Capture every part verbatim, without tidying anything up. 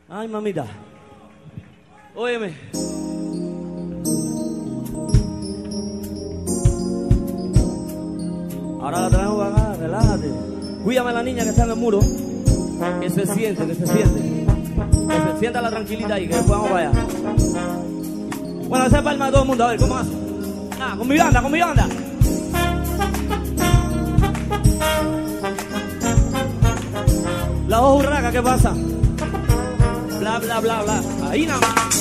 Ay, mamita. Óyeme. Ahora la traemos para acá, relájate. Cuídame a la niña que está en el muro. Que se siente, que se siente. Que se sienta la tranquilita ahí, que después vamos para allá. Bueno, esa es palma de todo el mundo. A ver, ¿cómo hace? Ah, con mi banda, con mi banda. La voz urraca, ¿qué pasa? Bla, bla, bla, bla. Ahí nada más.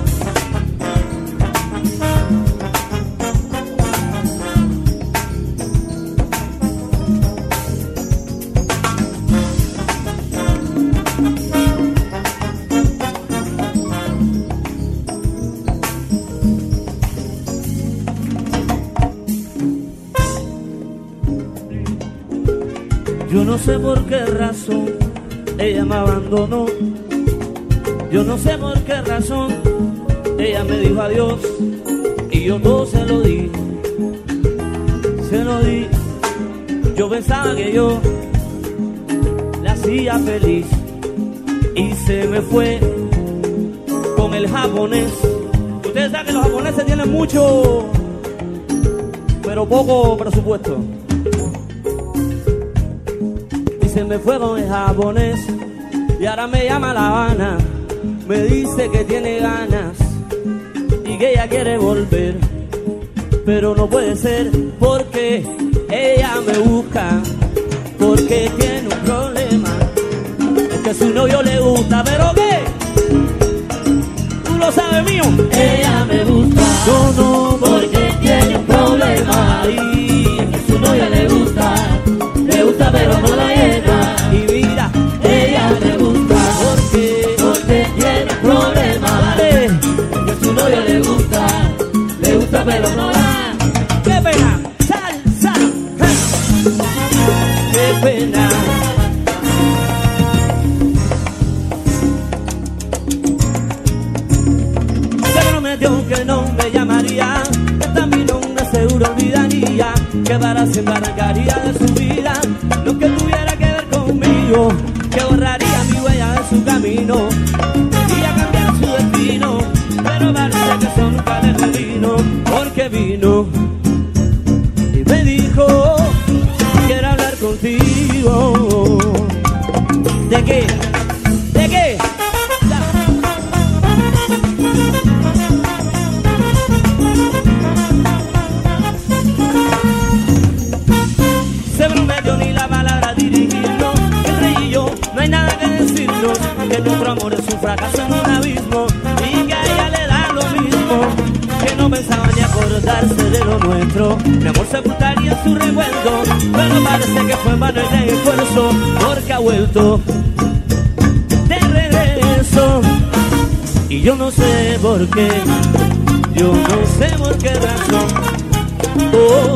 Yo no sé por qué razón ella me abandonó. Yo no sé por qué razón ella me dijo adiós. Y yo todo se lo di, se lo di. Yo pensaba que yo la hacía feliz y se me fue con el japonés. Ustedes saben que los japoneses tienen mucho, pero poco presupuesto. Se me fue con el japonés y ahora me llama a La Habana. Me dice que tiene ganas y que ella quiere volver, pero no puede ser porque ella me busca, porque tiene un problema, es que a su novio le gusta. ¿Pero qué? Tú lo sabes, mío. Ella me gusta, yo no, porque tiene un problema, y es que a su novio le gusta, le gusta pero no la llena. Y mira, ella me gusta, porque, porque tiene un problema, vale, que a su novio le gusta, le gusta pero no la. qué pena, salsa, qué pena. Se prometió que no me llamaría, que también no me seguro olvidaría, que para siempre arrancaría de su vida lo que tuviera que ver conmigo, que borraría mi huella de su camino y a cambiar su destino, pero parece que eso nunca le vino, porque vino y me dijo, quiero hablar contigo. ¿De qué? ¿De qué? Se prometió ni la palabra dirigirnos, entre ella y yo no hay nada que decirnos, que nuestro amor es un fracaso en un abismo y que a ella le da lo mismo, que no pensaba ni acordarse de lo nuestro, mi amor sepultaría en su recuerdo, pero parece que fue en vano el esfuerzo, porque ha vuelto de regreso y yo no sé por qué, yo no sé por qué razón. Oh,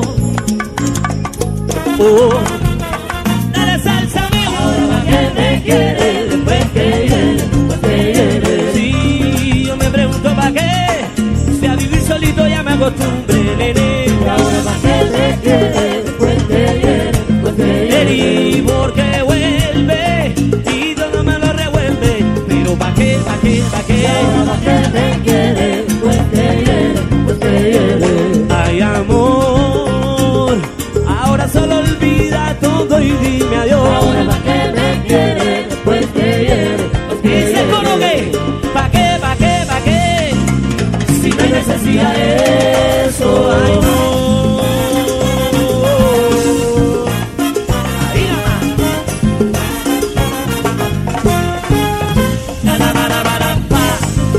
oh, dale salsa, mío. Ahora que me quiere, después que viene, después que viene. Sí, yo me pregunto para qué, si a vivir solito ya me acostumbré, nene. Ahora para que me quiere, después que viene, después que viene. Y porque vuelve y todo me lo revuelve, pero pa' qué, pa' qué, pa' qué. Ahora para que me quiere, después que viene, después que viene. Ay, amor, ahora solo olvida todo y dime adiós. Ahora para que me quiere, después que viene, después que ¿Y se coro viene. qué? ¿Pa' qué, pa' qué, pa' qué? Si no hay necesidad de eso, Ay, ay, no. Ahí nada más. Na, na, na, na, na, na, pa.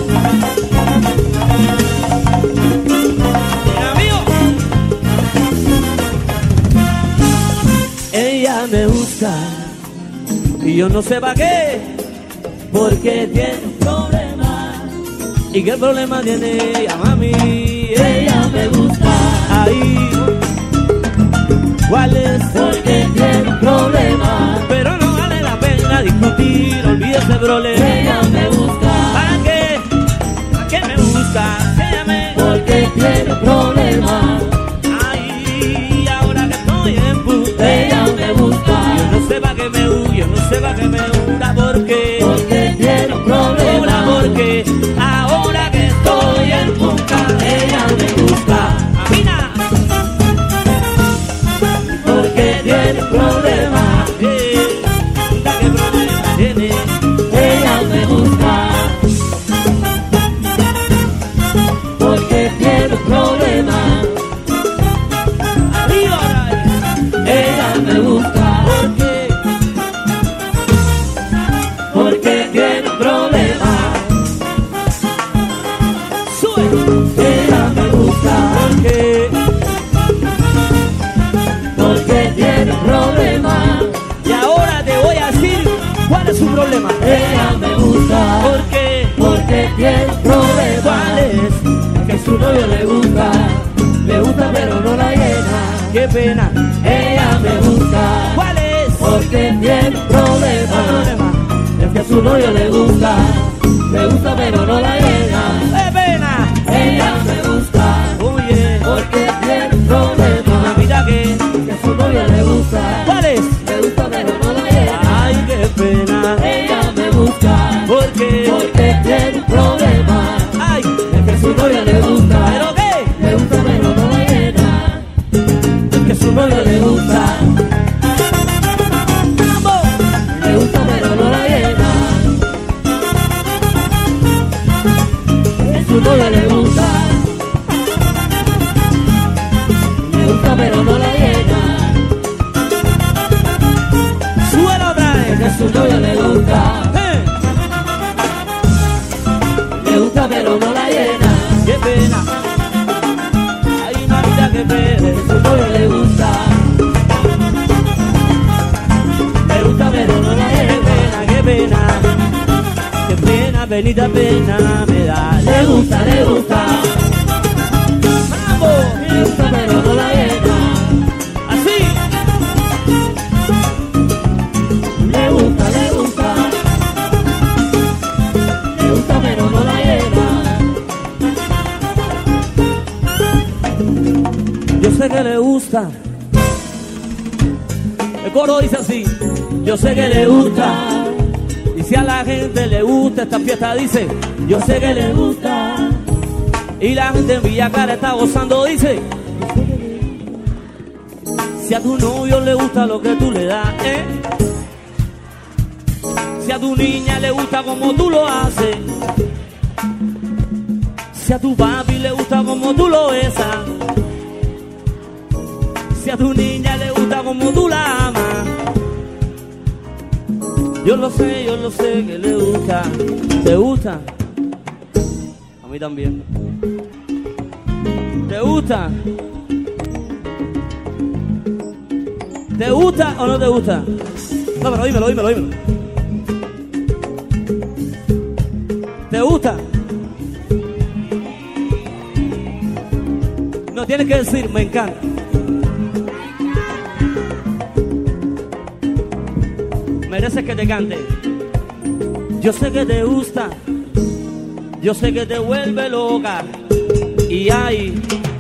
Mira, amigo. Ella me busca y yo no sé pa' qué, porque tiene un problema. ¿Y qué problema tiene ella, mami? ella me gusta, Ahí, ¿cuál es? porque tiene un problema. Pero no vale la pena discutir, olvide ese problema. Ella me busca, ¿Para qué? ¿Para qué me busca? Ella me... porque tiene un problema. Ay, ahora que estoy en puta, Ella me busca, yo no sé pa' qué me huye, yo no sé pa' qué me gusta, porque... porque tiene un problema. porque tiene un problema. Sube. Ella me gusta Porque, porque tiene un problema. y ahora te voy a decir cuál es su problema. Ella me gusta Porque, porque tiene un problema. ¿cuál es? Que su novio le gusta, le gusta pero no la llena. Qué pena. Ella me gusta ¿Cuál es? porque tiene un ¿Cuál problema. problema? Es que a su novio le gusta, le gusta pero no la llena. ¡Qué pena! Ella me gusta Oye, porque tiene un problema. mira que, Que a su novio le gusta, ¿cuál es? le gusta pero no la llena. Ay, qué pena. Ella me gusta Porque, porque tiene un problema. ay, Es que a su novio le gusta, ¿pero qué? le gusta pero no la llena. Es que a su novio le gusta, ¡Vamos! le gusta pero no la llena. Que su novio le gusta, le gusta pero no la llena. Súbelo otra Que vez. a su novio le gusta, ¡Eh! le gusta pero no la llena. ¡Qué pena! Ay, mamita, qué pena. Que su novio le gusta, le gusta pero no la ¡Qué llena. pena, qué pena! ¡Qué pena, penita, pena me da! Le gusta, le gusta, ¡Vamos! le gusta pero no la llena. ¡Así! Le gusta, le gusta, le gusta pero no la llena. Yo sé que le gusta. El coro dice así. Yo sé que le gusta. Y si a la gente le gusta esta fiesta, dice. Yo sé que le gusta. Y la gente en Villa Clara está gozando, dice. Si a tu novio le gusta lo que tú le das, ¿eh? Si a tu niña le gusta como tú lo haces. Si a tu papi le gusta como tú lo besas. Si a tu niña le gusta como tú la amas. Yo lo sé, yo lo sé que le gusta. ¿Te gusta? A mí también. ¿Te gusta? ¿Te gusta o no te gusta? No, pero dímelo, dímelo, dímelo. ¿Te gusta? No tienes que decir, me encanta. Mereces que te cante. Yo sé que te gusta. Yo sé que te vuelve loca. Y ay,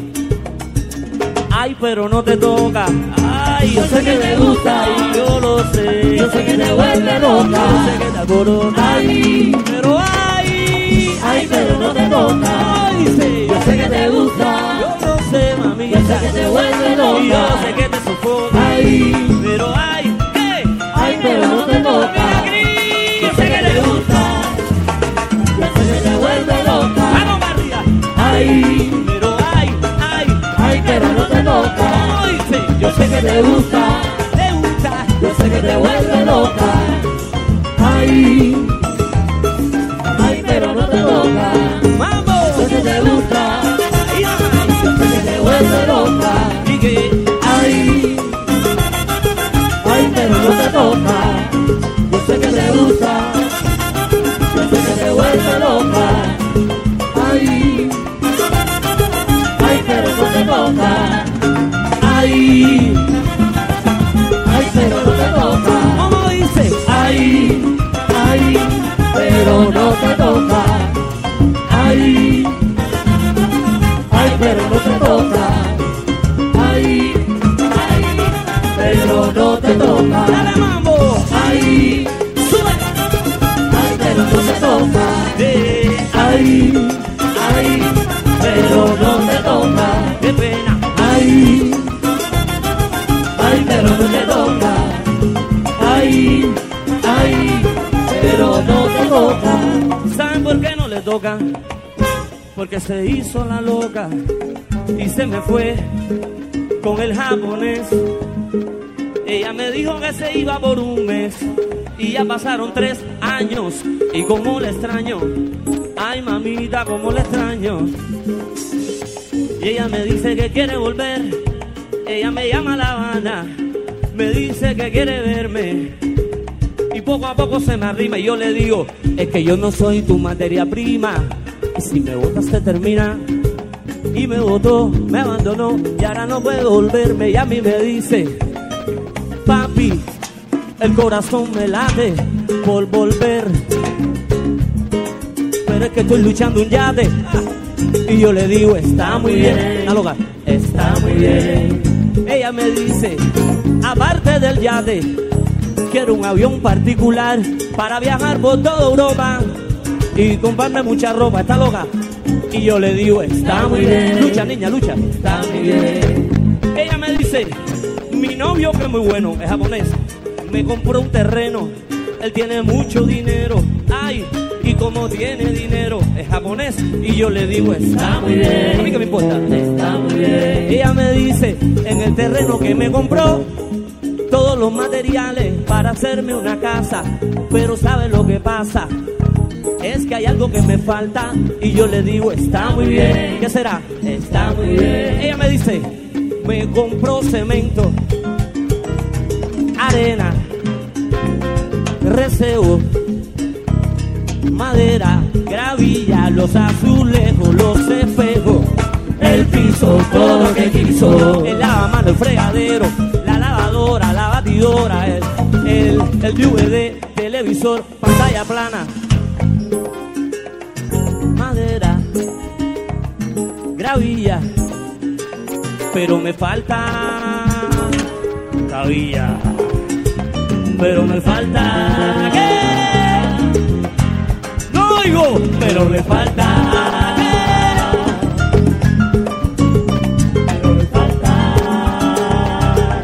ay, pero no te toca. Ay, yo sé que te gusta y yo lo sé. Yo sé que te vuelve loca. Yo sé que te acorota. Ay, Pero ay, ay, pero no te toca. ay, sí. Yo sé que te gusta, Yo lo sé, mami. yo sé que te vuelve Y yo loca. sé que te sofoca. Ay, Pero ay, ¿qué? ay, pero no te toca. Mira, Cris. Yo sé que te gusta, yo sé que te vuelve loca. Vamos, María. Ay, Pero ay, ay, ay, pero no te toca. ay, sí. Yo sé que te gusta, Te gusta. yo sé que te vuelve loca. Ay, ay, pero no te toca. Vamos. Yo sé que te gusta, Y ay, yo sé que te vuelve loca. y que Ay, ay, pero no te toca. Yo sé que te gusta, yo sé que te vuelve loca. Ay, ay, pero no te toca. Ay, ay, pero no te toca. ¿cómo dice? Ay, ay, pero no te toca. Ay, ay, pero no te toca. Ay, ay, pero no te toca. Dale, mambo. Ay, Sube. ay, pero no te toca. Eh, Ay, ay, pero no te toca. qué pena. Ay, ay, pero no te toca. Ay, ay, pero no te toca. ¿Saben por qué no le toca? Porque se hizo la loca y se me fue con el japonés. Ella me dijo que se iba por un mes y ya pasaron tres años. años y cómo le extraño. Ay, mamita, cómo le extraño. Y ella me dice que quiere volver. Ella me llama a La Habana, me dice que quiere verme. Y poco a poco se me arrima y yo le digo, es que yo no soy tu materia prima. Y si me botas te termina. Y me botó, me abandonó y ahora no puedo volverme. Y a mí me dice, papi, el corazón me late por volver, pero es que estoy luchando un yate. Y yo le digo, está muy bien, la loca, está muy bien. Ella me dice, aparte del yate, quiero un avión particular para viajar por toda Europa y comprarme mucha ropa. Está loca. Y yo le digo, está muy bien. Lucha, niña, lucha. Está muy bien. Ella me dice, mi novio, que es muy bueno, es japonés, me compró un terreno. Él tiene mucho dinero. Ay, y como tiene dinero, es japonés. Y yo le digo, está muy bien. A mí que me importa. Está muy bien. Ella me dice, en el terreno que me compró, todos los materiales para hacerme una casa. Pero ¿sabe lo que pasa? Es que hay algo que me falta. Y yo le digo, está muy bien. ¿Qué será? Está muy bien. Ella me dice, me compró cemento, arena, reseo, madera, gravilla, los azulejos, los espejos, el piso, todo lo que quiso, el lavamanos, el fregadero, la lavadora, la batidora, el, el, el D V D, televisor, pantalla plana, madera, gravilla, pero me falta gravilla, pero me falta ¿qué? No oigo, pero me falta ¿qué? Pero me falta.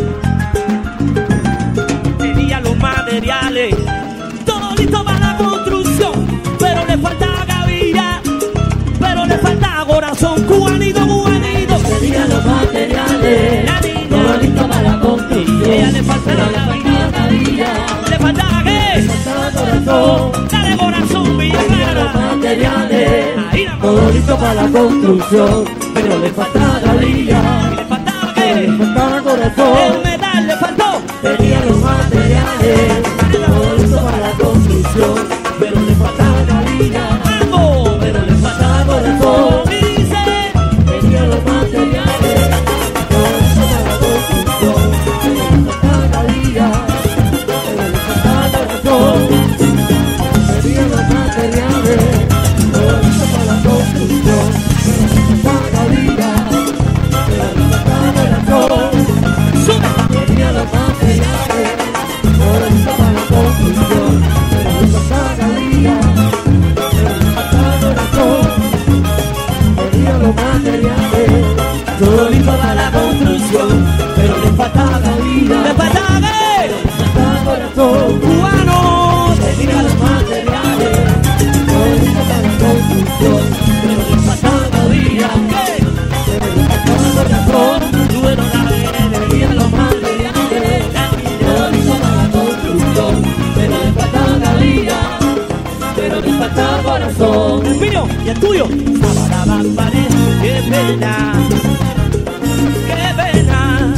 Tenía los materiales, todo listo para la construcción, pero le falta gavilla, pero le falta corazón, cubanito, cubanito. Tenía los materiales, la niña, todo listo para la construcción. Ella le falta la gavilla, le faltaba ¿qué? Le faltaba corazón. Dale corazón, Villa Tenía los Clara. materiales, Ahí la todo listo para la construcción, pero le faltaba gavilla, Y le faltaba le ¿qué? faltaba El corazón. metal le faltó. Tenía los materiales, todo listo para la construcción, pero le faltaba gavilla, Vamos, pero le faltaba corazón. dice. Tenía los materiales, todo listo para la construcción, pero le faltaba gavilla, pero le faltaba corazón. Tenía los materiales, todo listo para la construcción, pero le faltaba gavilla, pero le faltaba corazón. Sube. Tenía los materiales, todo listo para la construcción, pero le faltaba gavilla, pero le faltaba corazón. Tenía los materiales, todo listo para la construcción, pero le faltaba gavilla, Le faltaba ¿qué? le faltaba corazón. Cubanos. Tenía los materiales, todo listo para la construcción, pero le faltaba gavilla, ¿Qué? pero le faltaba corazón. Duero la vereda. Tenía los materiales, todo listo para la construcción, pero le faltaba gavilla, pero le faltaba corazón. El mío y el tuyo. Sabarabambare. Qué pena. Qué pena.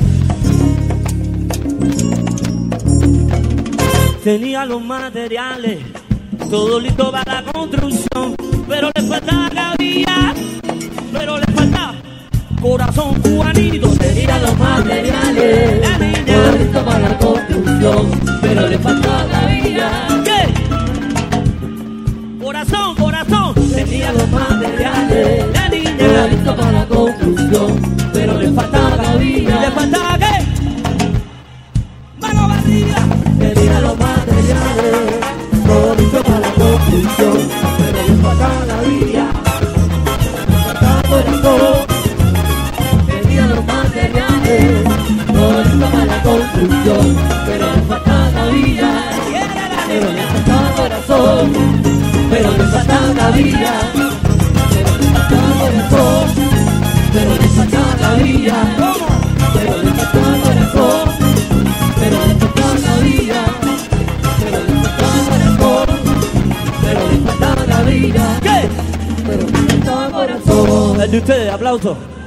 Tenía los materiales, todo listo para la construcción, pero le faltaba gavilla, pero le faltaba corazón, cubanito. Tenía los materiales, La niña. todo listo para la construcción, pero le faltaba gavilla. ¿Qué? Corazón, corazón. Tenía los materiales, La todo niña. listo para la construcción, pero le faltaba ¿Le gavilla. faltaba qué? ¡Mano barriga! Tenía los materiales, todo listo para la construcción, pero le faltaba gavilla, le faltaba corazón. Tenía los materiales, todo listo para la construcción, pero le faltaba gavilla, pero le faltaba corazón, pero le faltaba gavilla, pero le faltaba corazón, pero le faltaba gavilla, pero le faltaba corazón, pero le faltaba gavilla, pero le faltaba corazón. el de ustedes, aplausos.